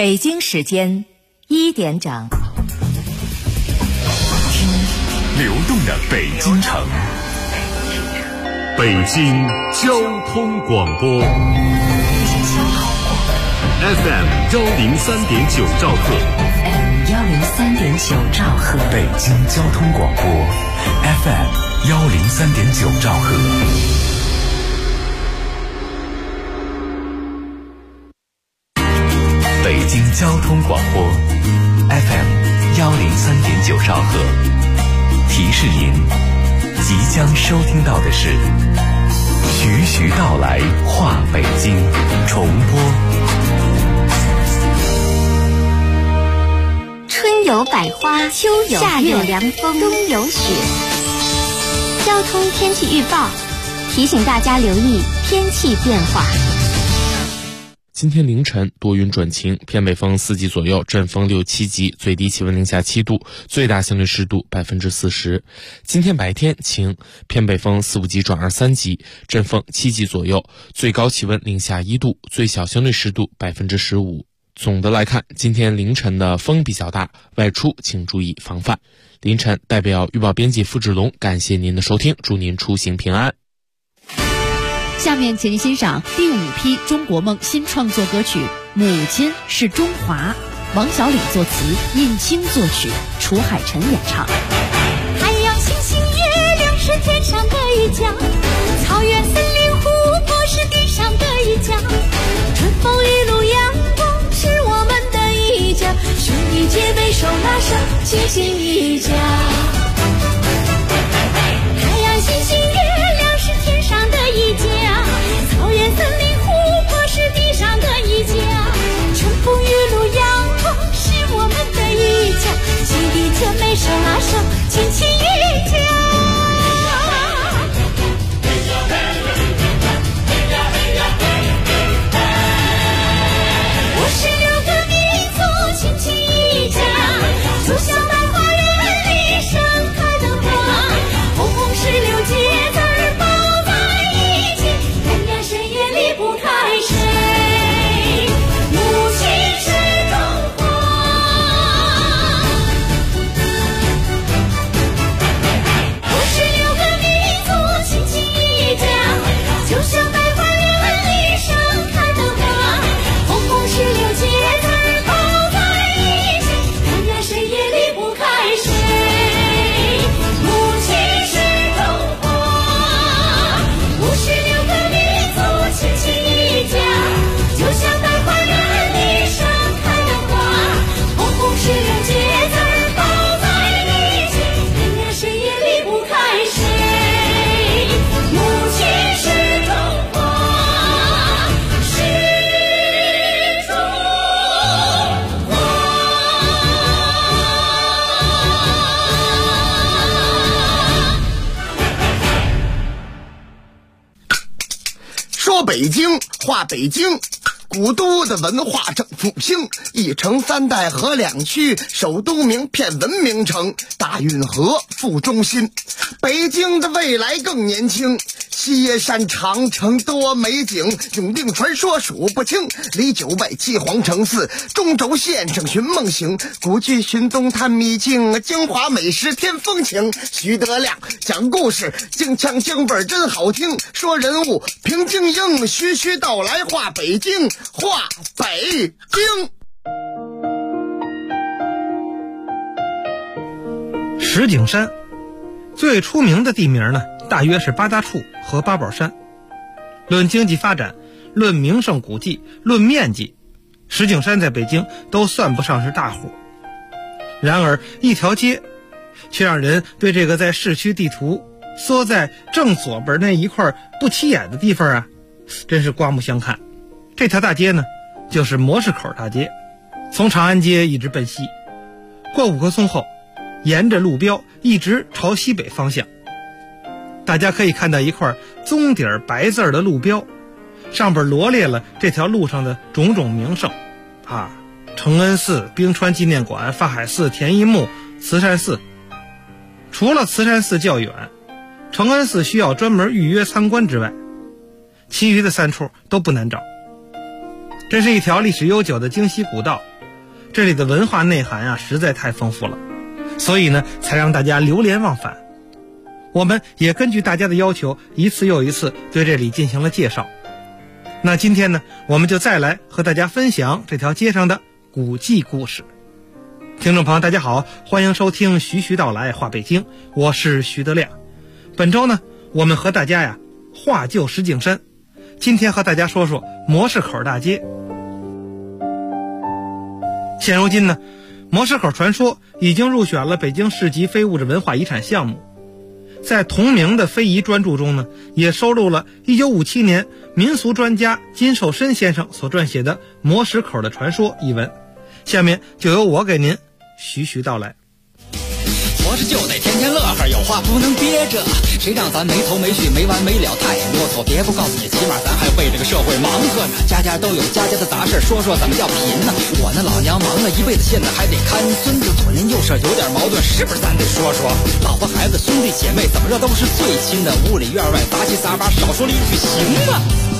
北京时间1点整。 听流动的北京城，北京交通广播 FM 103.9兆赫， 103.9兆赫， 北京交通广播 FM 103.9兆赫。北京交通广播 FM 103.9兆赫，提示您即将收听到的是徐徐道来话北京重播。 春有百花，秋有夏有凉风，冬有雪。交通天气预报提醒大家留意天气变化。 今天凌晨多云转晴，偏北风4级左右，阵风6、7级，最低气温零下7度，最大相对湿度40%。今天白天晴，偏北风4、5级转2、3级，阵风7级左右，最高气温零下1度，最小相对湿度15%。总的来看，今天凌晨的风比较大，外出请注意防范。凌晨代表预报编辑付志龙，感谢您的收听，祝您出行平安。 下面请您欣赏第5批中国梦新创作歌曲《母亲是中华》，王小礼作词，尹清作曲，楚海辰演唱。 太阳、星星、月亮是天上的一家，草原、森林、湖泊是地上的一家，春风雨露阳光是我们的一家，兄弟姐妹手拉手，亲情一家。太阳、星星、月亮是天上的一家，草原、森林、湖泊是地上的一家，春风雨露阳光是我们的一家，兄弟姐妹手拉手，亲情一家。我是6个民族亲情一家，就像大花园里盛开的花，红红16节字儿包在一起，人呀谁也离不开谁，母亲是中华。我是6个民族亲情一家，就像大花园里盛开的花，红红16节字儿包在一起，人呀谁也离不开谁，母亲是中华。我是6个民族亲情一家，就像大花园里盛开的花，红红16节字儿包在一起，人呀谁也离不开谁，母亲是中华，是中华。 说北京话北京，古都的文化正复兴，一城3代河2区，首都名片文明城，大运河副中心。北京的未来更年轻，西耶山长城多美景，永定传说数不清，离9外7皇城4，中轴线上寻梦行，古剧寻踪探秘境，京华美食添风情。徐德亮讲故事，京腔京味真好听，说人物评京英，徐徐道来话北京，话北京。 石景山最出名的地名呢，大约是八大处和八宝山。论经济发展，论名胜古迹，论面积，石景山在北京都算不上是大户。然而一条街却让人对这个在市区地图缩在正左边那一块不起眼的地方啊，真是刮目相看。这条大街呢，就是模式口大街，从长安街一直奔西，过5棵松后，沿着路标一直朝西北方向。大家可以看到一块棕底白字的路标，上边罗列了这条路上的种种名胜啊，承恩寺、冰川纪念馆、法海寺、田一木、慈善寺。除了慈善寺较远，承恩寺需要专门预约参观之外，其余的3处都不难找。这是一条历史悠久的京西古道， 这里的文化内涵啊实在太丰富了，所以呢才让大家流连忘返。我们也根据大家的要求，一次又一次对这里进行了介绍。那今天呢，我们就再来和大家分享这条街上的古迹故事。听众朋友大家好，欢迎收听徐徐道来话北京，我是徐德亮。本周呢，我们和大家话旧石景山，今天和大家说说模式口大街。现如今呢，模式口传说已经入选了北京市级非物质文化遗产项目，在同名的非遗专著中呢，也收录了1957年民俗专家金寿申先生所撰写的《模式口的传说》一文。下面就由我给您徐徐道来。 活着就得天天乐呵，有话不能憋着，谁让咱没头没绪没完没了太啰嗦，别不告诉你，起码咱还为这个社会忙活呢。家家都有家家的杂事，说说怎么叫贫呢？我那老娘忙了一辈子，现在还得看孙子，左邻右舍有点矛盾，是不是咱得说说？老婆孩子兄弟姐妹怎么着都是最亲的，屋里院外杂七杂八，少说了一句行吗？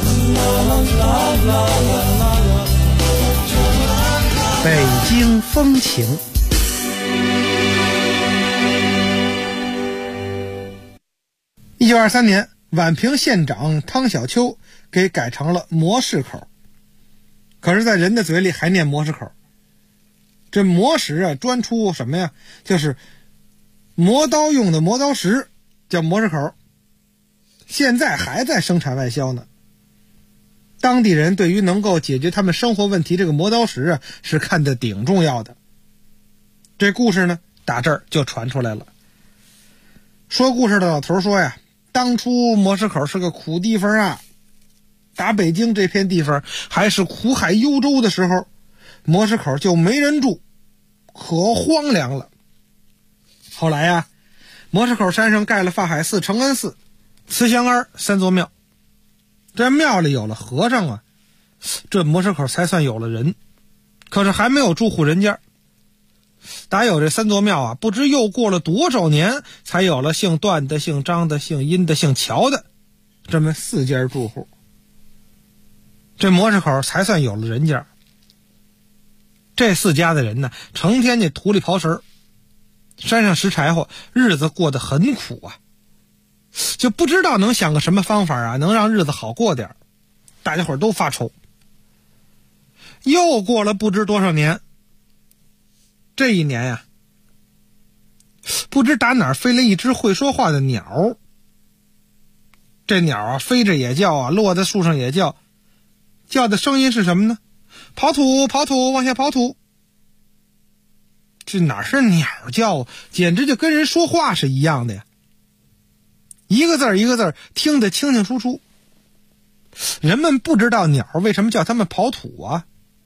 北京风情。1923年，宛平县长汤小秋给改成了模式口，可是在人的嘴里还念模式口。这磨石专出什么呀？就是磨刀用的磨刀石，叫模式口，现在还在生产外销呢。当地人对于能够解决他们生活问题这个磨刀石是看得顶重要的。这故事呢打这儿就传出来了。说故事的老头说呀，当初模式口是个苦地方啊，打北京这片地方还是苦海幽州的时候，模式口就没人住，可荒凉了。后来呀，模式口山上盖了法海寺、承恩寺、慈祥庵3座庙，这庙里有了和尚啊，这模式口才算有了人，可是还没有住户人家。打有这3座庙啊，不知又过了多少年，才有了姓段的、姓张的、姓殷的、姓乔的这么4家住户，这模式口才算有了人家。这4家的人呢，成天这土里刨食，山上拾柴火，日子过得很苦啊，就不知道能想个什么方法啊，能让日子好过点。大家伙都发愁。又过了不知多少年，这一年呀，不知打哪儿飞了一只会说话的鸟。这鸟啊，飞着也叫啊，落在树上也叫，叫的声音是什么呢？刨土刨土，往下刨土。这哪是鸟叫，简直就跟人说话是一样的呀，一个字儿一个字儿听得清清楚楚。人们不知道鸟为什么叫他们刨土啊。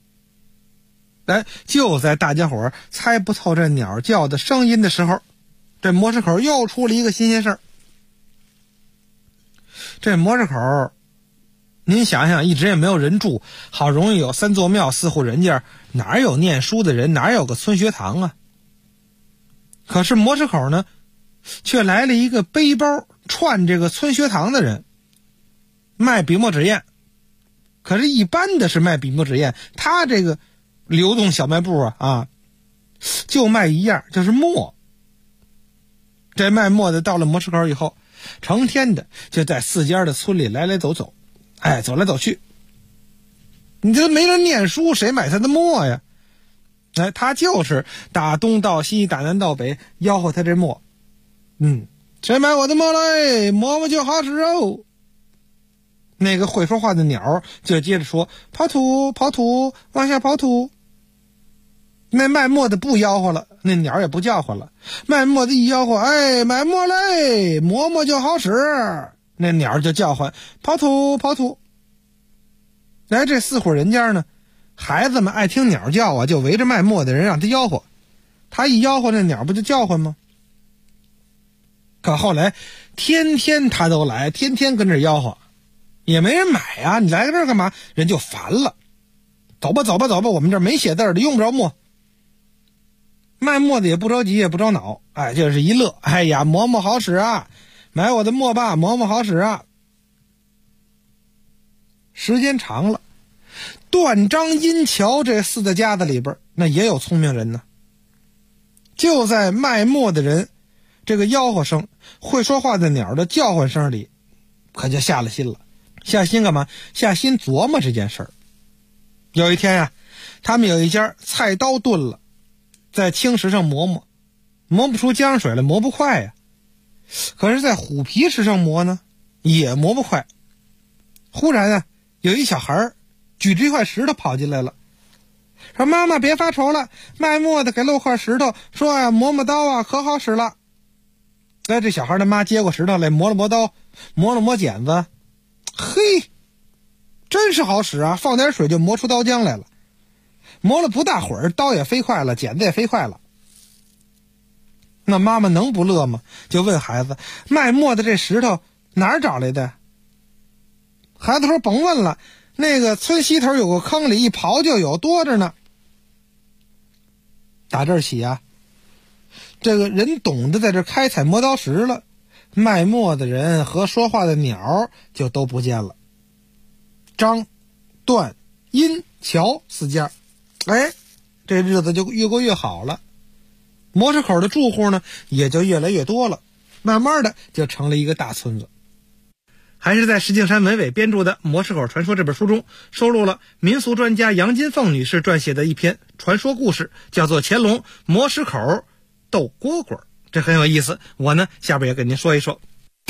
就在大家伙猜不透这鸟叫的声音的时候，这模式口又出了一个新鲜事儿。这模式口您想想，一直也没有人住，好容易有3座庙4户人家，哪有念书的人，哪有个村学堂啊？可是模式口呢，却来了一个背包串这个村学堂的人，卖笔墨纸砚。可是一般的是卖笔墨纸砚，他这个流动小卖部啊，就卖一样，就是墨。这卖墨的到了模式口以后，成天的就在4家的村里来来走走，走来走去。你这没人念书，谁买他的墨呀？他就是打东到西，打南到北，吆喝他这墨。谁买我的墨嘞？磨磨就好使哦。那个会说话的鸟就接着说，刨土刨土，往下刨土。那卖墨的不吆喝了，那鸟也不叫唤了。卖墨的一吆喝，买墨嘞，磨磨就好使。那鸟就叫唤，刨土刨土。这4户人家呢，孩子们爱听鸟叫啊，就围着卖墨的人让他吆喝。他一吆喝，那鸟不就叫唤吗？可后来天天他都来，天天跟这吆喝，也没人买啊，你来这儿干嘛？人就烦了。走吧走吧走吧，我们这儿没写字的，用不着墨。卖墨的也不着急也不着恼，就是一乐，磨墨好使啊，买我的墨吧，磨墨好使啊。时间长了，段张殷乔这4个家子里边， 那也有聪明人呢。就在卖墨的人这个吆喝声、会说话的鸟的叫唤声里，可就下了心了。下心干嘛？下心琢磨这件事儿。有一天呀，他们有一家菜刀钝了，在青石上磨不出浆水来，磨不快呀。可是在虎皮石上磨呢，也磨不快。忽然啊，有一小孩举着一块石头跑进来了，说：“妈妈别发愁了，卖墨的给了我块石头，说呀磨刀啊可好使了。”这小孩的妈接过石头来，磨了磨刀，磨了磨剪子，嘿，真是好使啊，放点水就磨出刀浆来了。磨了不大会儿，刀也飞快了，剪子也飞快了。那妈妈能不乐吗？就问孩子：“卖墨的这石头哪儿找来的？”孩子说：“甭问了，那个村西头有个坑里一刨就有，多着呢。”打这儿起啊，这个人懂得在这开采磨刀石了，卖墨的人和说话的鸟就都不见了。张、段、殷、乔四家，这日子就越过越好了。磨石口的住户呢，也就越来越多了，慢慢的就成了一个大村子。还是在石景山文伟编著的《磨石口传说》这本书中，收录了民俗专家杨金凤女士撰写的一篇传说故事，叫做《乾隆磨石口斗蝈蝈》，这很有意思。我呢，下边也给您说一说。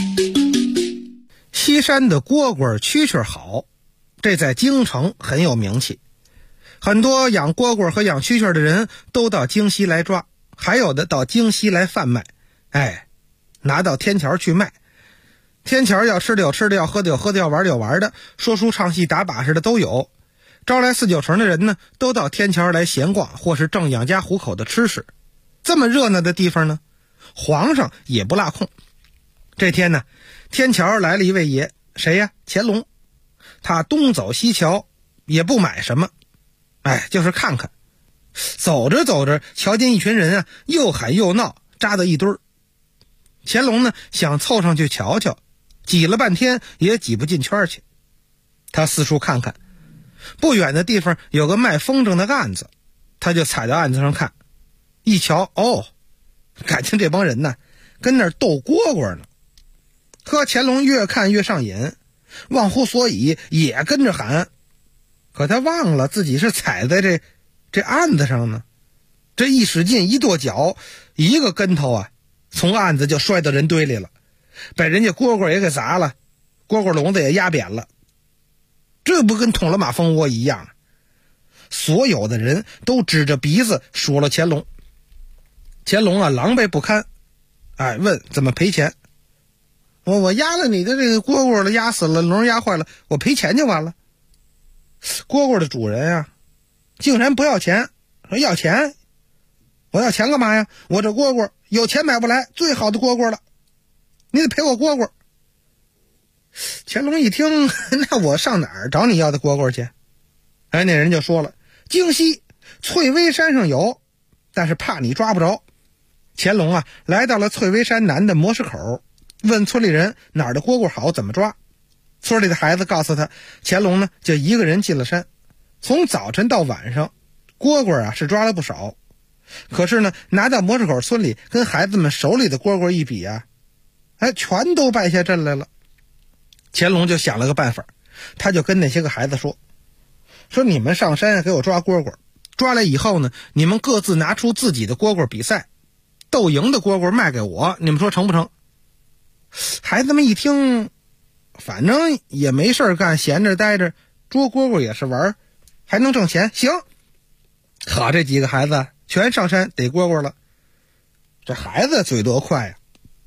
西山的蝈蝈蛐蛐好，这在京城很有名气。很多养蝈蝈和养蛐蛐的人都到京西来抓，还有的到京西来贩卖，拿到天桥去卖。天桥要吃的有吃的，要喝的有喝的，要玩的有玩的，说书唱戏打把式的都有。招来4、9成的人呢，都到天桥来闲逛，或是挣养家糊口的吃食。这么热闹的地方呢，皇上也不落空。这天呢，天桥来了一位爷，谁呀？乾隆。他东走西瞧，也不买什么，就是看看。走着走着，瞧见一群人啊，又喊又闹，扎到一堆儿。乾隆呢，想凑上去瞧瞧，挤了半天也挤不进圈去。他四处看看，不远的地方有个卖风筝的案子，他就踩到案子上看，一瞧，感情这帮人呢，跟那儿斗蝈蝈呢。可乾隆越看越上瘾，忘乎所以，也跟着喊。可他忘了自己是踩在这案子上呢，这一使劲一跺脚，一个跟头啊，从案子就摔到人堆里了，把人家蝈蝈也给砸了，蝈蝈笼子也压扁了。这不跟捅了马蜂窝一样？所有的人都指着鼻子数了乾隆。乾隆啊，狼狈不堪，问怎么赔钱？我压了你的这个蝈蝈了，压死了，笼压坏了，我赔钱就完了。蝈蝈的主人啊，竟然不要钱，说要钱？我要钱干嘛呀？我这蝈蝈有钱买不来最好的蝈蝈了，你得赔我蝈蝈。乾隆一听，那我上哪儿找你要的蝈蝈去？那人就说了，京西翠微山上有，但是怕你抓不着。乾隆啊，来到了翠微山南的磨石口，问村里人哪儿的蝈蝈好，怎么抓。村里的孩子告诉他，乾隆呢就一个人进了山，从早晨到晚上，蝈蝈啊是抓了不少。可是呢，拿到磨石口村里跟孩子们手里的蝈蝈一比啊，全都败下阵来了。乾隆就想了个办法，他就跟那些个孩子说你们上山给我抓蝈蝈，抓来以后呢，你们各自拿出自己的蝈蝈比赛，斗赢的蝈蝈卖给我，你们说成不成？孩子们一听，反正也没事干，闲着待着，捉蝈蝈也是玩，还能挣钱，行。好，这几个孩子全上山逮蝈蝈了。这孩子嘴多快呀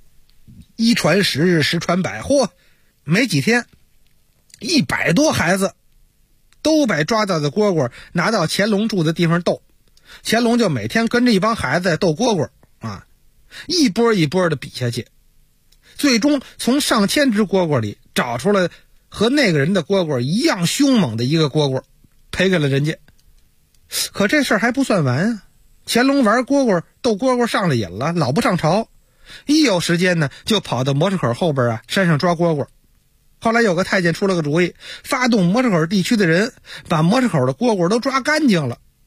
，1传10，10传100，没几天100多孩子都把抓到的蝈蝈拿到乾隆住的地方斗。乾隆就每天跟着一帮孩子斗蝈蝈啊，一波一波的比下去，最终从上千只蝈蝈里找出了和那个人的蝈蝈一样凶猛的一个蝈蝈，赔给了人家。可这事儿还不算完啊，乾隆玩蝈蝈斗蝈蝈上了瘾了，老不上朝，一有时间呢就跑到磨石口后边啊山上抓蝈蝈。后来有个太监出了个主意，发动磨石口地区的人把磨石口的蝈蝈都抓干净了，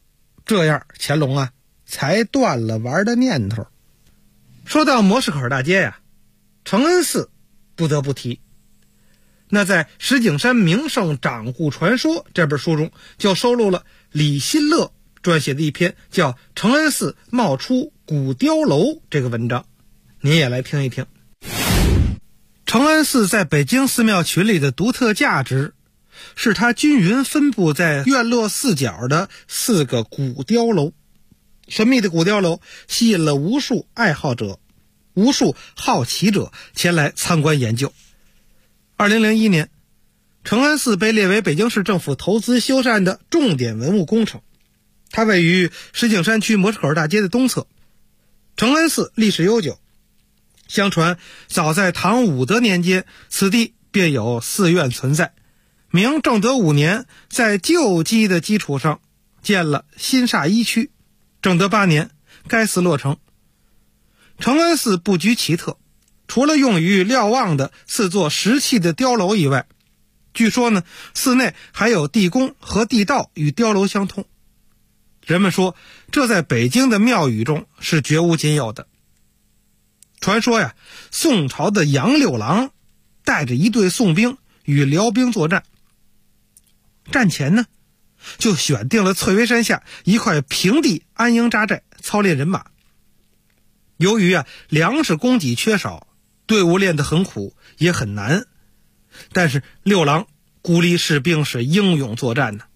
这样乾隆啊才断了玩的念头。说到模式口大街呀，承恩寺不得不提。那在石景山名胜掌故传说这本书中，就收录了李新乐撰写的一篇叫《承恩寺冒出古碉楼》这个文章，您也来听一听。承恩寺在北京寺庙群里的独特价值，是它均匀分布在院落四角的4个古碉楼。神秘的古碉楼吸引了无数爱好者、无数好奇者前来参观研究。2001年，承恩寺被列为北京市政府投资修缮的重点文物工程。它位于石景山区模式口大街的东侧。承恩寺历史悠久，相传早在唐武德年间，此地便有寺院存在。明正德5年，在旧基的基础上建了新煞1区。正德8年，该寺落成。承恩寺布局奇特，除了用于瞭望的4座石砌的碉楼以外，据说呢，寺内还有地宫和地道与碉楼相通。人们说，这在北京的庙宇中是绝无仅有的。传说呀，宋朝的杨六郎带着一队宋兵与辽兵作战，战前呢，就选定了翠微山下一块平地安营扎寨，操练人马。由于粮食供给缺少，队伍练得很苦也很难，但是六郎鼓励士兵是英勇作战呢。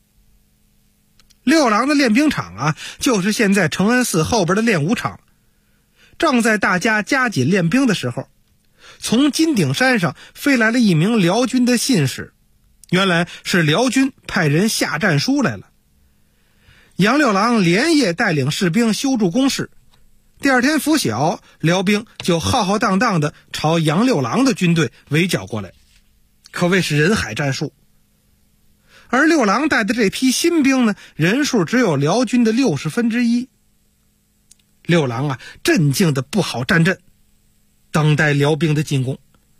六郎的练兵场就是现在承恩寺后边的练武场。正在大家加紧练兵的时候，从金顶山上飞来了一名辽军的信使，原来是辽军派人下战书来了。杨六郎连夜带领士兵修筑工事，第二天拂晓，辽兵就浩浩荡荡地朝杨六郎的军队围剿过来，可谓是人海战术。而六郎带的这批新兵呢，人数只有辽军的1/60。六郎镇静地布好战阵，等待辽兵的进攻。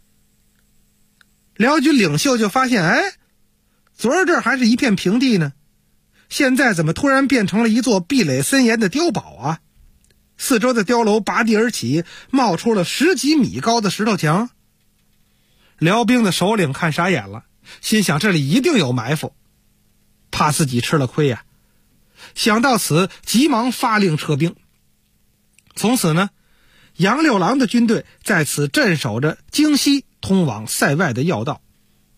辽军领袖就发现，昨儿这儿还是一片平地呢，现在怎么突然变成了一座壁垒森严的碉堡啊？四周的碉楼拔地而起，冒出了10几米高的石头墙。辽兵的首领看傻眼了，心想这里一定有埋伏，怕自己吃了亏呀。想到此，急忙发令撤兵。从此呢，杨六郎的军队在此镇守着京西通往塞外的要道。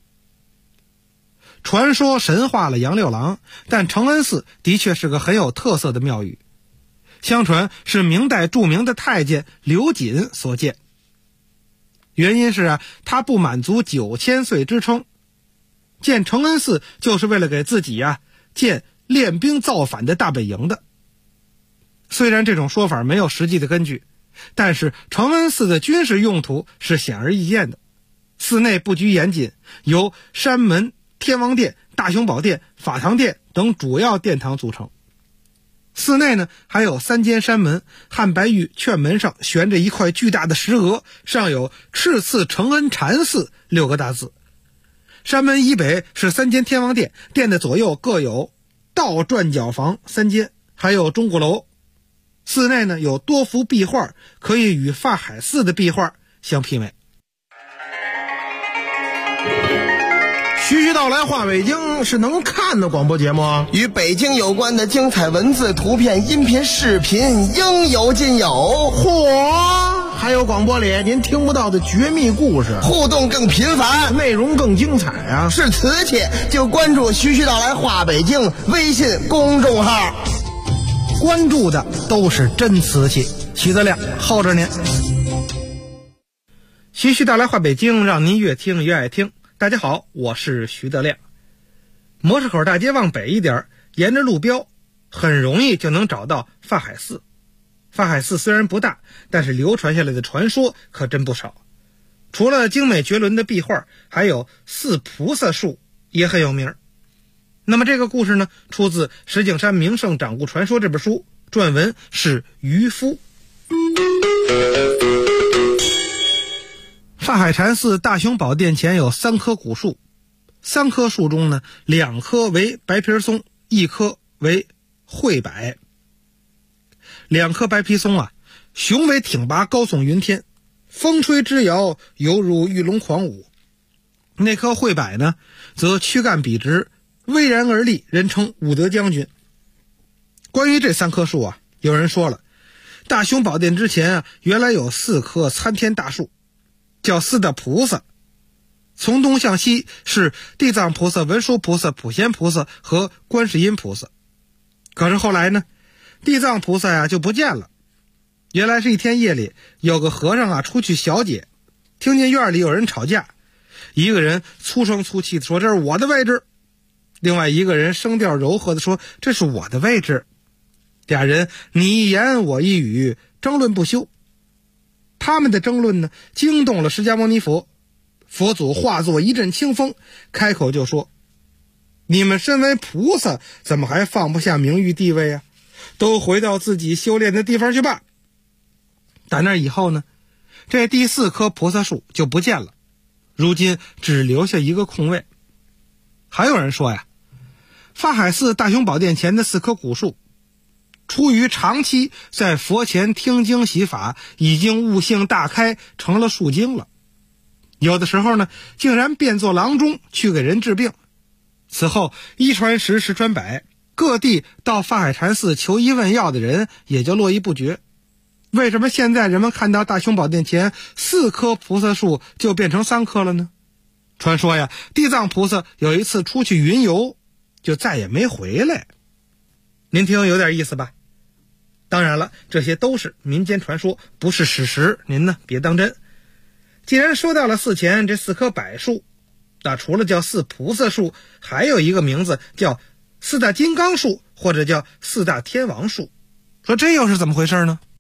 传说神化了杨六郎，但承恩寺的确是个很有特色的庙宇，相传是明代著名的太监刘瑾所建。原因是他不满足9000岁之称，建承恩寺就是为了给自己建练兵造反的大本营的。虽然这种说法没有实际的根据，但是承恩寺的军事用途是显而易见的。寺内布局严谨，由山门、天王殿、大雄宝殿、法堂殿等主要殿堂组成。寺内呢还有3间山门，汉白玉券门上悬着一块巨大的石额，上有赤次承恩禅寺6个大字。山门以北是3间天王殿，殿的左右各有倒转角房3间，还有钟鼓楼。寺内呢有多幅壁画，可以与法海寺的壁画相媲美。 徐徐道来话北京是能看的广播节目， 与北京有关的精彩文字、图片、音频、视频应有尽有。 嚯！还有广播里您听不到的绝密故事， 互动更频繁， 内容更精彩啊！ 是瓷器就关注徐徐道来话北京微信公众号， 关注的都是真瓷器。徐德亮候着您。徐徐道来话北京，让您越听越爱听。大家好，我是徐德亮。模式口大街往北一点，沿着路标很容易就能找到法海寺。法海寺虽然不大，但是流传下来的传说可真不少。除了精美绝伦的壁画，还有四菩萨树也很有名。那么这个故事呢，出自《石景山名胜掌故传说》这本书，撰文是渔夫。法海禅寺大雄宝殿前有3棵古树，3棵树中呢，2棵为白皮松，1棵为惠柏。两棵白皮松啊，雄伟挺拔，高耸云天，风吹枝摇，犹如玉龙狂舞。那棵惠柏呢，则躯干笔直，巍然而立，人称武德将军。关于这3棵树啊，有人说了，大雄宝殿之前啊，原来有4棵参天大树，叫4大菩萨。从东向西是地藏菩萨、文殊菩萨、普贤菩萨和观世音菩萨。可是后来呢，地藏菩萨呀就不见了。原来是一天夜里，有个和尚啊出去小解，听见院里有人吵架，一个人粗声粗气的说这是我的位置，另外一个人声调柔和的说这是我的位置。俩人你一言我一语，争论不休。他们的争论呢，惊动了释迦牟尼佛。佛祖化作一阵清风，开口就说，你们身为菩萨，怎么还放不下名誉地位啊？都回到自己修炼的地方去吧。打那以后呢，这第4棵菩萨树就不见了，如今只留下一个空位。还有人说呀，法海寺大雄宝殿前的4棵古树，出于长期在佛前听经习法，已经悟性大开，成了树精了。有的时候呢，竟然变作郎中去给人治病。此后一传十，十传百，各地到法海禅寺求医问药的人也就络绎不绝。为什么现在人们看到大雄宝殿前4棵菩萨树就变成3棵了呢？传说呀，地藏菩萨有一次出去云游，就再也没回来。您听有点意思吧？当然了，这些都是民间传说，不是史实，您呢别当真。既然说到了寺前这4棵柏树，那除了叫4菩萨树，还有一个名字叫4大金刚树，或者叫4大天王树。说这又是怎么回事呢？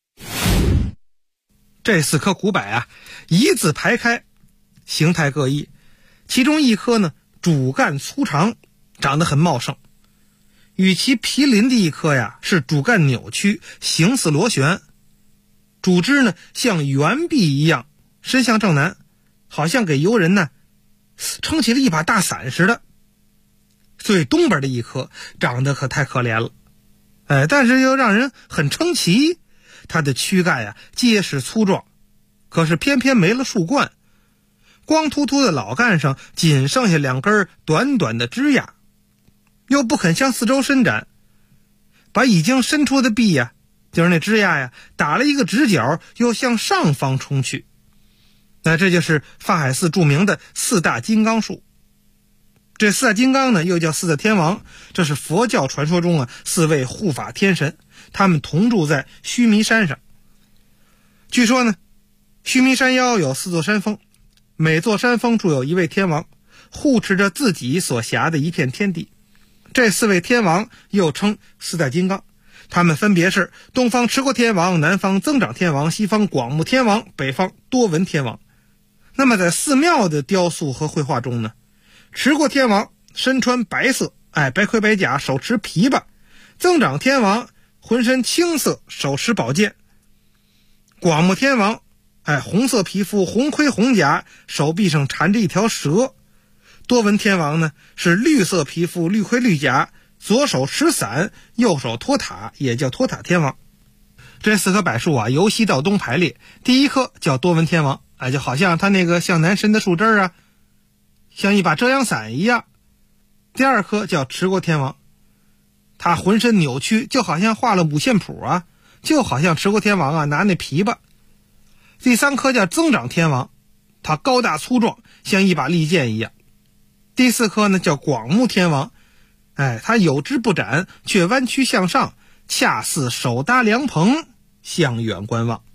这4棵古柏啊，一字排开，形态各异。其中一棵呢，主干粗长，长得很茂盛，与其毗邻的一棵呀，是主干扭曲，形似螺旋，主枝呢像圆臂一样伸向正南，好像给游人呢撑起了一把大伞似的。最东边的一棵长得可太可怜了，但是又让人很称奇。它的躯干呀结实粗壮，可是偏偏没了树冠，光秃秃的老干上仅剩下2根短短的枝桠，又不肯向四周伸展，把已经伸出的臂呀，就是那枝桠呀，打了一个直角，又向上方冲去。那这就是法海寺著名的4大金刚树。这4大金刚呢，又叫4大天王，这是佛教传说中4位护法天神，他们同住在须弥山上。据说呢，须弥山腰有4座山峰，每座山峰住有1位天王，护持着自己所辖的一片天地。这4位天王又称4大金刚，他们分别是东方持国天王、南方增长天王、西方广目天王、北方多闻天王。那么在寺庙的雕塑和绘画中呢，持国天王身穿白色，白盔白甲，手持琵琶；增长天王浑身青色，手持宝剑；广目天王红色皮肤，红盔红甲，手臂上缠着一条蛇；多闻天王呢是绿色皮肤，绿盔绿甲，左手持伞，右手托塔，也叫托塔天王。这4棵柏树啊，由西到东排列，第一棵叫多闻天王，就好像他那个向南伸的树枝啊，像一把遮阳伞一样。第2棵叫持国天王，他浑身扭曲，就好像画了五线谱啊，就好像持国天王啊拿那琵琶。第3棵叫增长天王，他高大粗壮，像一把利剑一样。第4棵呢叫广目天王，他有枝不展，却弯曲向上，恰似手搭凉棚，向远观望。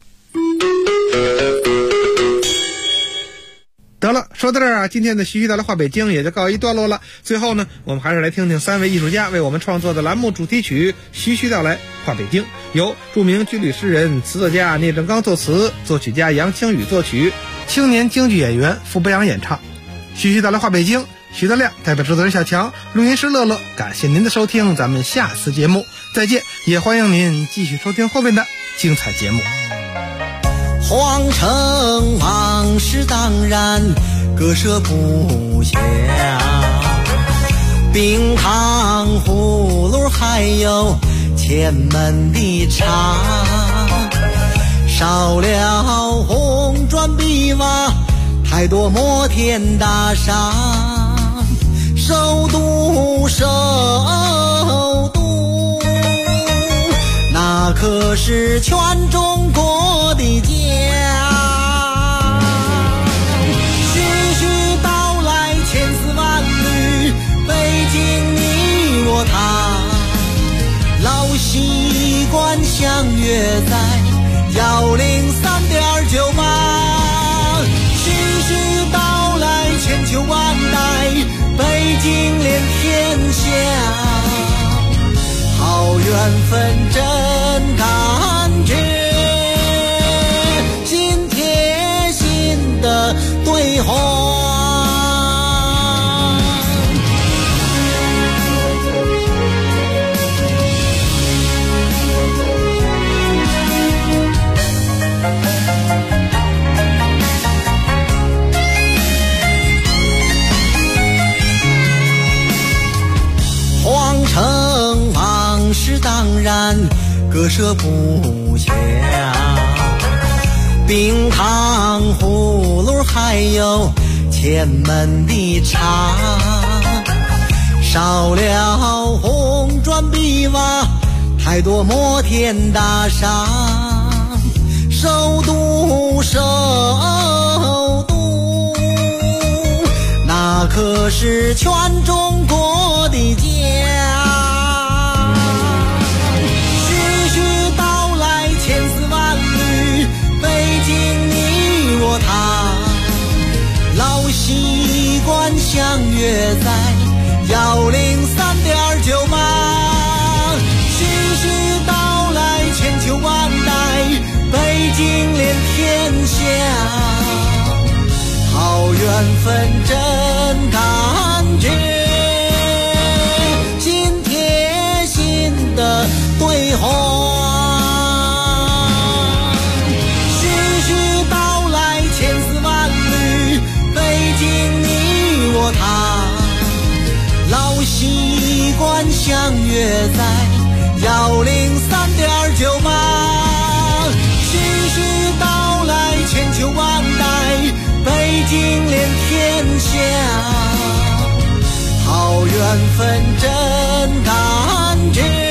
得了，说到这儿啊，今天的徐徐道来话北京也就告一段落了。最后呢，我们还是来听听3位艺术家为我们创作的栏目主题曲《徐徐道来话北京》，由著名军旅诗人、词作家聂正刚作词，作曲家杨清宇作曲，青年京剧演员傅博洋演唱。徐徐道来话北京，徐德亮代表制作人小强，录音师乐乐，感谢您的收听，咱们下次节目再见，也欢迎您继续收听后面的精彩节目。 皇城往事当然，割舍不下， 冰糖葫芦还有前门的茶，少了红砖碧瓦，太多摩天大厦。首都首都，那可是全中国的家。徐徐道来千丝万缕，北京你我他，老习惯相约在103.98。徐徐道来千秋万代，北京连天下，好缘分真感觉，心贴心的对话。皇城往事当然割舍不下，冰糖葫芦还有前门的茶，少了红砖碧瓦，太多摩天大厦。首都首都，那可是全中国的家。徐徐道来千丝万缕，北京你我他，老习惯相约在103.98。徐徐道来千秋万代，北京连天下，好缘分真感觉，心贴心的对话。徐徐道来千丝万缕，北京你我他，老习惯相约在103.98。徐徐道来千秋万代，北京连天下，好缘分真感觉。